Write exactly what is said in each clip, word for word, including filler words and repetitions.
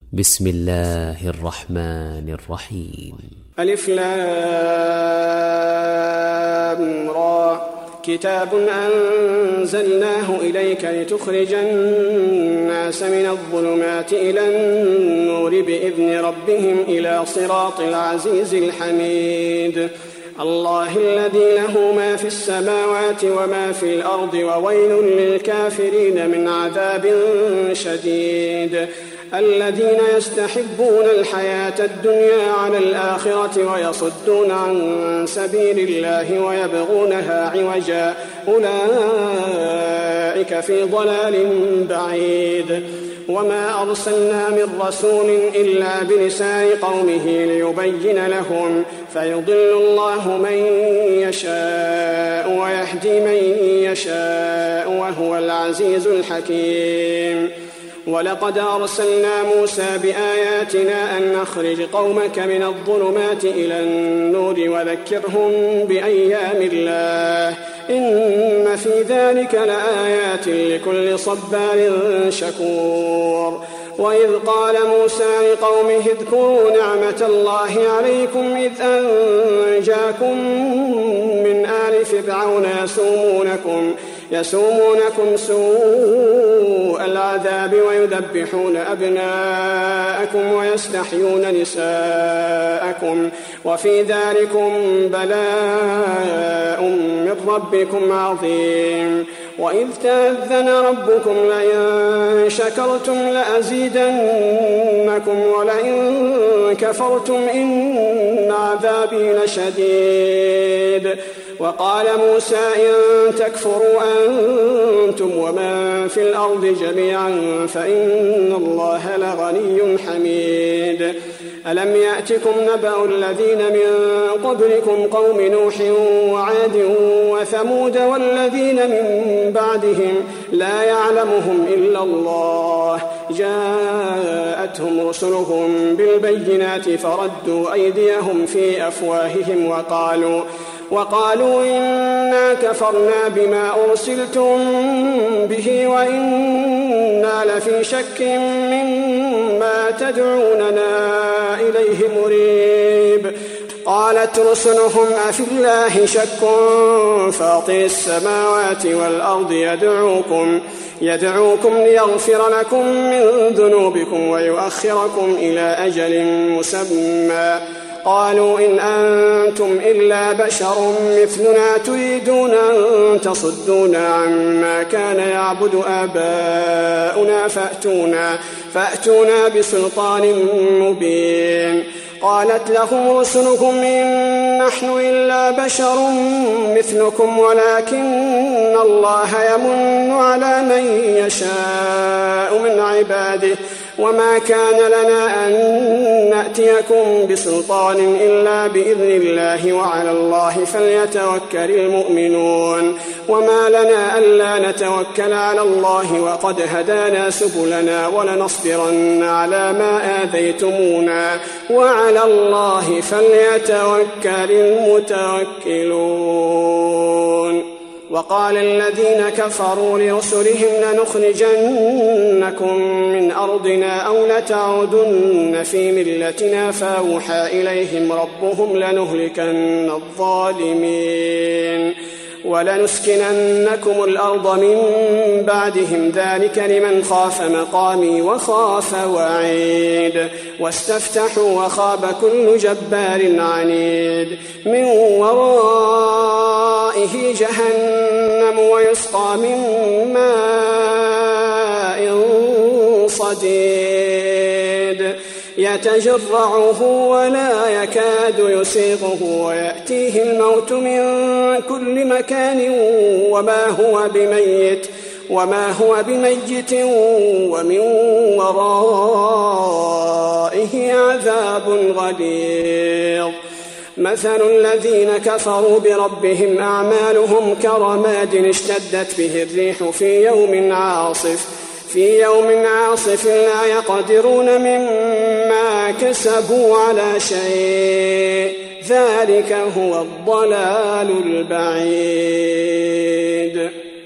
بسم الله الرحمن الرحيم. ألف لام را كتاب أنزلناه إليك لتخرج الناس من الظلمات إلى النور بإذن ربهم إلى صراط العزيز الحميد. الله الذي له ما في السماوات وما في الأرض وويل للكافرين من عذاب شديد. الذين يستحبون الحياة الدنيا على الآخرة ويصدون عن سبيل الله ويبغونها عوجا أولئك في ضلال بعيد. وما أرسلنا من رسول إلا بلسان قومه ليبين لهم فيضل الله من يشاء ويهدي من يشاء وهو العزيز الحكيم. ولقد أرسلنا موسى بآياتنا أن نخرج قومك من الظلمات إلى النور وذكرهم بأيام الله إن في ذلك لآيات لكل صبار شكور. وإذ قال موسى لقومه اذكروا نعمة الله عليكم إذ أنجاكم من آل فرعون يسومونكم يسومونكم سوء العذاب ويذبحون أبناءكم ويستحيون نساءكم وفي ذلكم بلاء من ربكم عظيم. وإذ تأذن ربكم لئن شكرتم لأزيدنكم ولئن كفرتم إن عذابي لشديد. وقال موسى إن تكفروا أنتم ومن في الأرض جميعا فإن الله لغني حميد. ألم يأتكم نبأ الذين من قبلكم قوم نوح وعاد وثمود والذين من بعدهم لا يعلمهم إلا الله جاءتهم رسلهم بالبينات فردوا أيديهم في أفواههم وقالوا وقالوا إنا كفرنا بما أرسلتم به وإنا لفي شك مما تدعوننا إليه مريب. قالت رسلهم أفي الله شك فاطر السماوات والأرض يدعوكم يدعوكم ليغفر لكم من ذنوبكم ويؤخركم إلى أجل مسمى. قالوا إن أنتم إلا بشر مثلنا تريدون أن تصدونا عما كان يعبد آباؤنا فأتونا, فأتونا بسلطان مبين. قالت لهم رسلكم إن نحن إلا بشر مثلكم ولكن الله يمن على من يشاء من عباده وما كان لنا أن نأتيكم بسلطان إلا بإذن الله وعلى الله فليتوكل المؤمنون. وما لنا ألا نتوكل على الله وقد هدانا سبلنا ولنصبرن على ما آذيتمونا وعلى الله فليتوكل المتوكلون. وقال الذين كفروا لرسلهم لنخرجنكم من أرضنا أو لتعودن في ملتنا فأوحى إليهم ربهم لنهلكن الظالمين ولنسكننكم الأرض من بعدهم ذلك لمن خاف مقامي وخاف وعيد. واستفتحوا وخاب كل جبار عنيد من ورائه جهنم ويسقى من ماء صديد يتجرعه ولا يكاد يسيغه ويأتيه الموت من كل مكان وما هو بميت وما هو بميت ومن ورائه عذاب غليظ. مثل الذين كفروا بربهم أعمالهم كرماد اشتدت به الريح في يوم عاصف في يوم عاصف لا يقدرون مما كسبوا على شيء ذلك هو الضلال البعيد.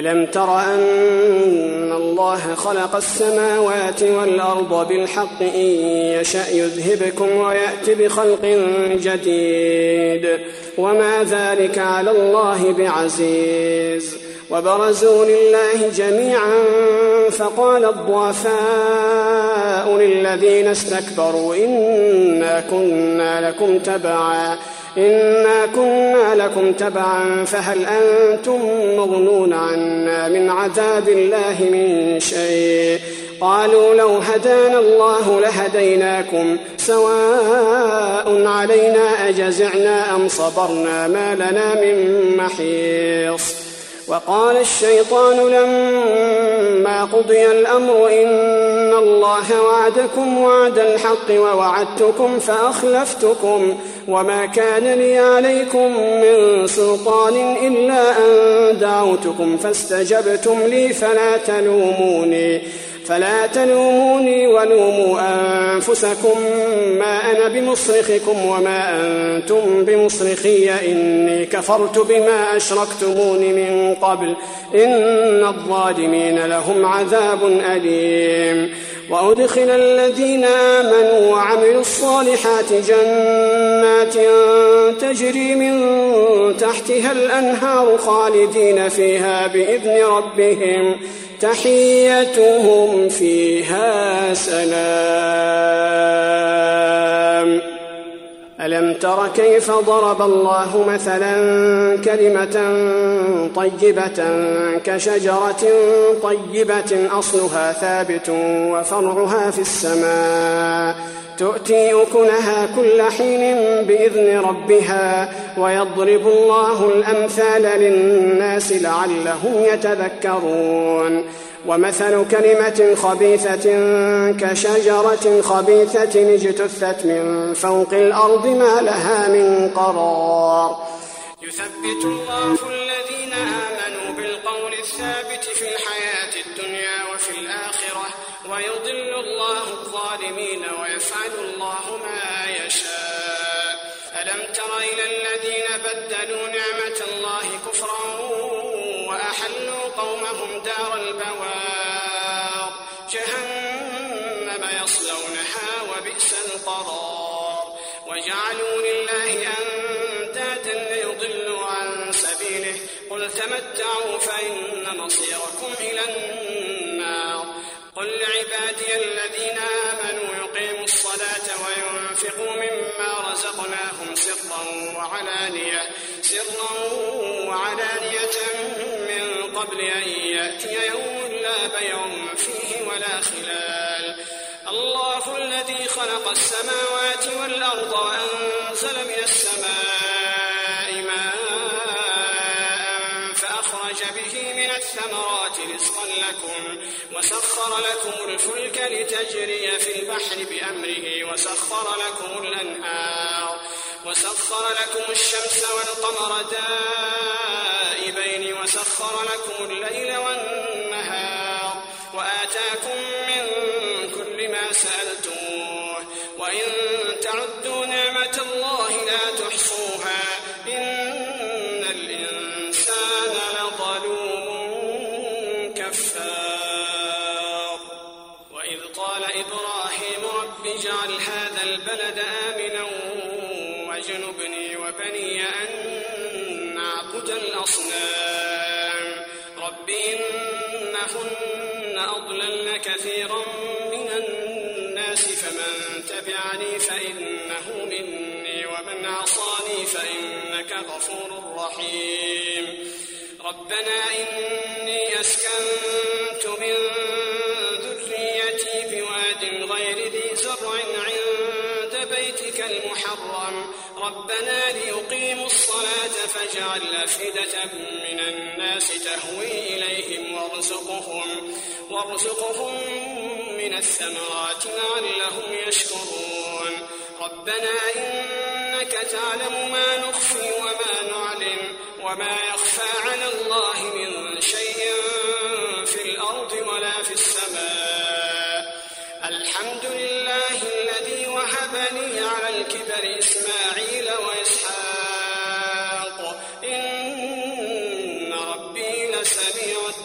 ألم تر أن الله خلق السماوات والأرض بالحق إن يشأ يذهبكم ويأتي بخلق جديد وما ذلك على الله بعزيز. وبرزوا لله جميعا فقال الضعفاء للذين استكبروا إنا كنا لكم تبعا إنا كنا لكم تبعا فهل أنتم مغنون عنا من عذاب الله من شيء قالوا لو هدانا الله لهديناكم سواء علينا أجزعنا أم صبرنا ما لنا من محيص. وقال الشيطان لما قضي الأمر إن الله وعدكم وعد الحق ووعدتكم فأخلفتكم وما كان لي عليكم من سلطان إلا أن دعوتكم فاستجبتم لي فلا تلوموني فلا تلوموني ولوموا أنفسكم ما أنا بمصرخكم وما أنتم بمصرخي إني كفرت بما أشركتموني من قبل إن الظالمين لهم عذاب أليم. وأدخل الذين آمنوا وعملوا الصالحات جنات تجري من تحتها الأنهار خالدين فيها بإذن ربهم تحيتهم فيها سلام. ألم تر كيف ضرب الله مثلا كلمة طيبة كشجرة طيبة أصلها ثابت وفرعها في السماء تؤتي أكلها كل حين بإذن ربها ويضرب الله الأمثال للناس لعلهم يتذكرون. ومثل كلمة خبيثة كشجرة خبيثة اجتثت من فوق الأرض ما لها من قرار. يثبت الله الذين آمنوا بالقول الثابت في الحياة الدنيا وفي الآخرة ويضل الله الظالمين ويفعل الله ما يشاء. ألم تر إلى الذين بدلوا نعمة الله كفرا وأحلوا قومهم دار البوار جهنم يصلونها وبئس القرار. وجعلوا لله أندادا ليضلوا عن سبيله قل تمتعوا فإن مصيركم إلى النار. قل لعبادي الذين آمنوا يقيموا الصلاة وينفقوا مما رزقناهم سرا وعلانية سرا وعلانية من قبل أن يأتي يوم لا بيع فيه ولا خلال. الله الذي خلق السماوات والأرض وأنزل من السماء ماء فأخرج به من الثمرات رزقا لكم وسخر لكم الفلك لتجري في البحر بأمره وسخر لكم الأنهار وسخر لكم الشمس والقمر دائبين وسخر لكم الليل والنهار وآتاكم من كل ما سألتموه وإن تعدوا نعمة الله لا تحصوها إن الإنسان لظلوم كفار. وإذ قال إبراهيم رب اجعل هذا البلد آمنا واجنبني وبني أن نعبد الأصنام رب إنهن أضللن كثيرا من الناس فمن تبعني فإنه مني ومن عصاني فإنك غفور رحيم. ربنا إني أسكنت من ذريتي بواد غير ذي زرع عند بيتك المحرم ربنا ليقيموا الصلاة فاجعل أفئدة من الناس تهوي إليهم وارزقهم, وارزقهم من الثمرات لعلهم يشكرون. ربنا إنك تعلم ما نخفي وما نعلن وما يخفى على الله من شيء في الأرض ولا في السماء. الحمد لله الذي وهب لي على الكبر إسماعيل وإسحاق إن ربي لسميع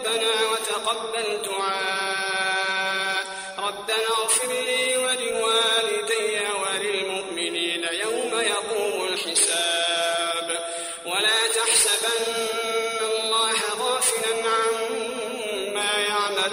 ربنا وتقبل دعاء ربنا اغفر لي ولوالدي وللمؤمنين يوم يقوم الحساب ولا تحسبن الله غافلا عما يعمل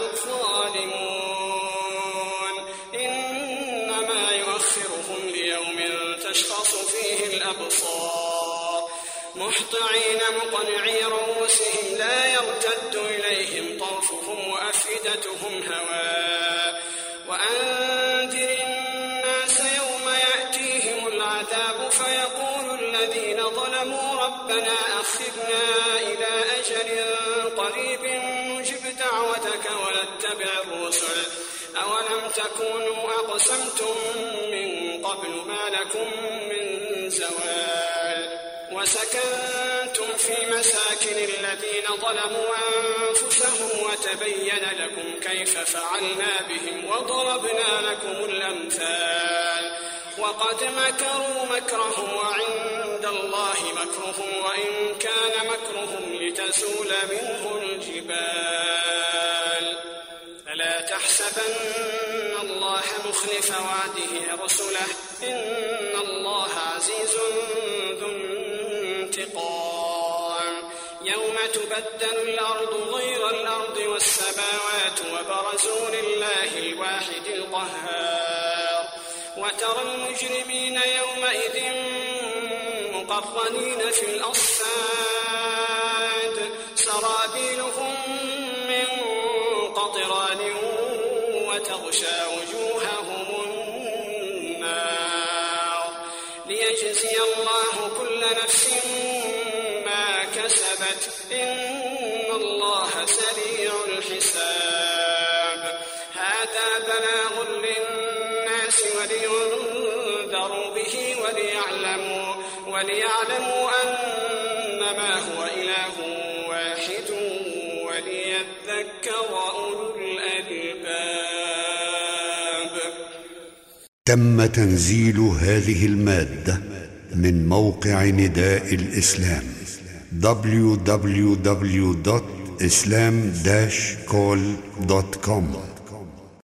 الظالمون إنما يؤخرهم ليوم تشخص فيه الأبصار مهطعين مقنعي رؤوسهم لا يرتد إليهم طرفهم وأفئدتهم هواء وأنذر الناس يوم يأتيهم العذاب فيقول الذين ظلموا ربنا أخرنا إلى أجل قريب نجب دعوتك ونتبع الرسل أولم تكونوا أقسمتم من قبل ما لكم من زوال وسكنتم في مساكن الذين ظلموا أنفسهم وتبين لكم كيف فعلنا بهم وضربنا لكم الأمثال وقد مكروا مكرهم وعند الله مكرهم وإن كان مكرهم لتزول منه الجبال فلا تحسبن الله مخلف وعده رسله إن الله عزيز ذو انتقام يوم تبدل الأرض غير الأرض والسماوات وبرزوا لله الواحد القهار وترى المجرمين يومئذ مقرنين في الأصفاد سرابيلهم من قطران وتغشى وجوههم النار ليجزي الله كل نفس ما كسبت إن الله سريع الحساب هذا بلاغ للناس ولينذروا به وليعلموا وليعلموا أنما هو إله واحد وليذكر أولو الألباب. تم تنزيل هذه المادة من موقع نداء الإسلام دبليو دبليو دبليو دوت إسلام داش كول دوت كوم.